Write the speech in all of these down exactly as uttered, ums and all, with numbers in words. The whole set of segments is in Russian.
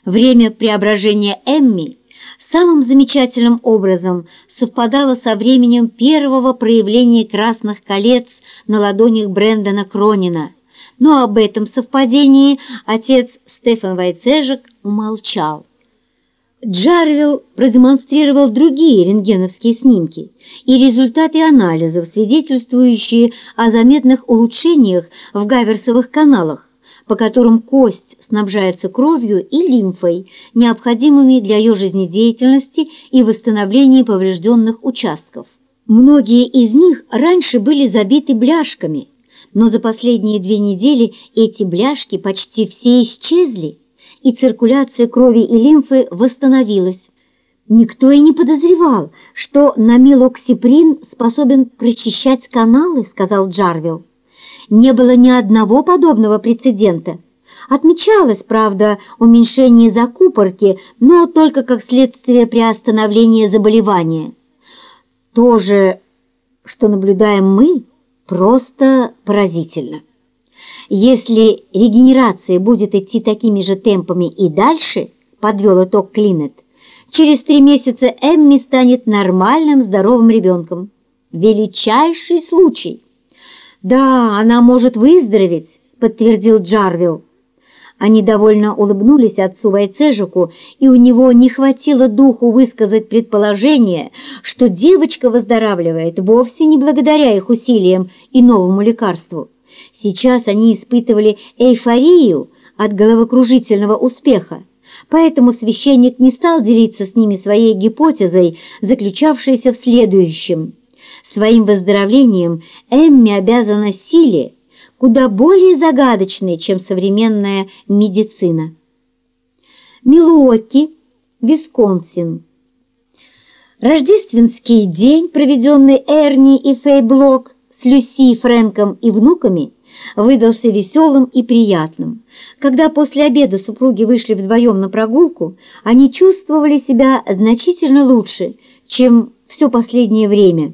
Время преображения Эмми самым замечательным образом совпадало со временем первого проявления красных колец на ладонях Брэндона Кронина, но об этом совпадении отец Стефан Войцежек умолчал. Джарвилл продемонстрировал другие рентгеновские снимки и результаты анализов, свидетельствующие о заметных улучшениях в гаверсовых каналах, по которым кость снабжается кровью и лимфой, необходимыми для ее жизнедеятельности и восстановления поврежденных участков. Многие из них раньше были забиты бляшками, но за последние две недели эти бляшки почти все исчезли, и циркуляция крови и лимфы восстановилась. Никто и не подозревал, что намилоксиприн способен прочищать каналы, сказал Джарвилл. Не было ни одного подобного прецедента. Отмечалось, правда, уменьшение закупорки, но только как следствие приостановления заболевания. То же, что наблюдаем мы, просто поразительно. Если регенерация будет идти такими же темпами и дальше, подвел итог Клинет, через три месяца Эмми станет нормальным здоровым ребенком. Величайший случай. Да, она может выздороветь, подтвердил Джарвилл. Они довольно улыбнулись отцу Войцежеку, и у него не хватило духу высказать предположение, что девочка выздоравливает вовсе не благодаря их усилиям и новому лекарству. Сейчас они испытывали эйфорию от головокружительного успеха, поэтому священник не стал делиться с ними своей гипотезой, заключавшейся в следующем. Своим выздоровлением Эмми обязана силе, куда более загадочной, чем современная медицина. Милуоки, Висконсин. Рождественский день, проведенный Эрни и Фэй Блок с Люси, Фрэнком и внуками, выдался веселым и приятным. Когда после обеда супруги вышли вдвоем на прогулку, они чувствовали себя значительно лучше, чем все последнее время.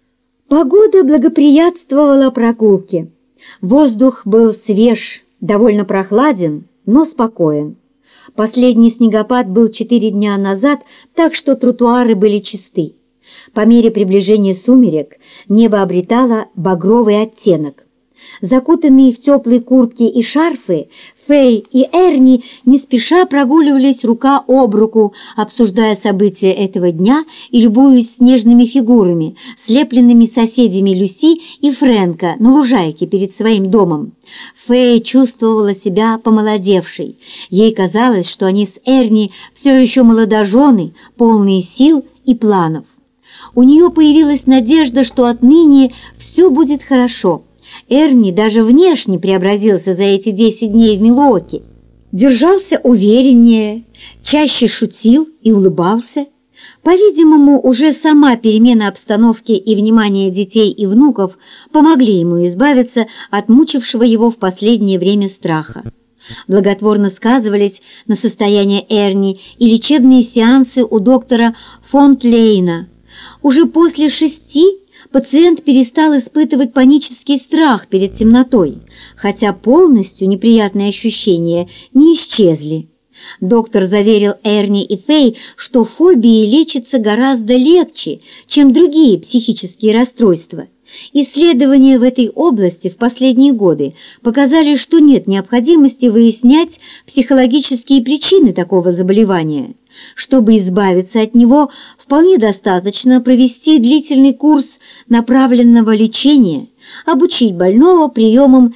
Погода благоприятствовала прогулке. Воздух был свеж, довольно прохладен, но спокоен. Последний снегопад был четыре дня назад, так что тротуары были чисты. По мере приближения сумерек небо обретало багровый оттенок. Закутанные в теплые куртки и шарфы, Фэй и Эрни не спеша прогуливались рука об руку, обсуждая события этого дня и любуясь снежными фигурами, слепленными соседями Люси и Фрэнка на лужайке перед своим домом. Фэй чувствовала себя помолодевшей. Ей казалось, что они с Эрни все еще молодожены, полные сил и планов. У нее появилась надежда, что отныне все будет хорошо. Эрни даже внешне преобразился за эти десять дней в Милуоки. Держался увереннее, чаще шутил и улыбался. По-видимому, уже сама перемена обстановки и внимание детей и внуков помогли ему избавиться от мучившего его в последнее время страха. Благотворно сказывались на состоянии Эрни и лечебные сеансы у доктора Фонтлейна. Уже после шести пациент перестал испытывать панический страх перед темнотой, хотя полностью неприятные ощущения не исчезли. Доктор заверил Эрни и Фэй, что фобии лечатся гораздо легче, чем другие психические расстройства. Исследования в этой области в последние годы показали, что нет необходимости выяснять психологические причины такого заболевания. Чтобы избавиться от него, вполне достаточно провести длительный курс направленного лечения, обучить больного приемам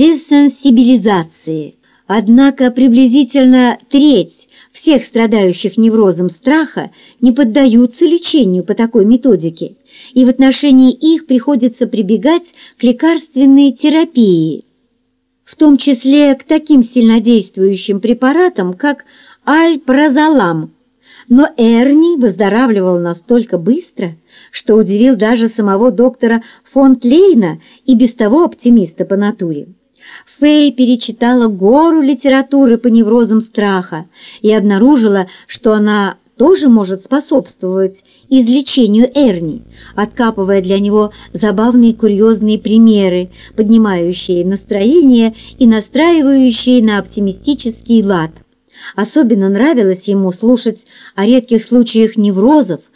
десенсибилизации. Однако приблизительно треть всех страдающих неврозом страха не поддаются лечению по такой методике, и в отношении их приходится прибегать к лекарственной терапии, в том числе к таким сильнодействующим препаратам, как альпразолам. Но Эрни выздоравливал настолько быстро, что удивил даже самого доктора Фонтлейна и без того оптимиста по натуре. Фэй перечитала гору литературы по неврозам страха и обнаружила, что она тоже может способствовать излечению Эрни, откапывая для него забавные курьезные примеры, поднимающие настроение и настраивающие на оптимистический лад. Особенно нравилось ему слушать о редких случаях неврозов,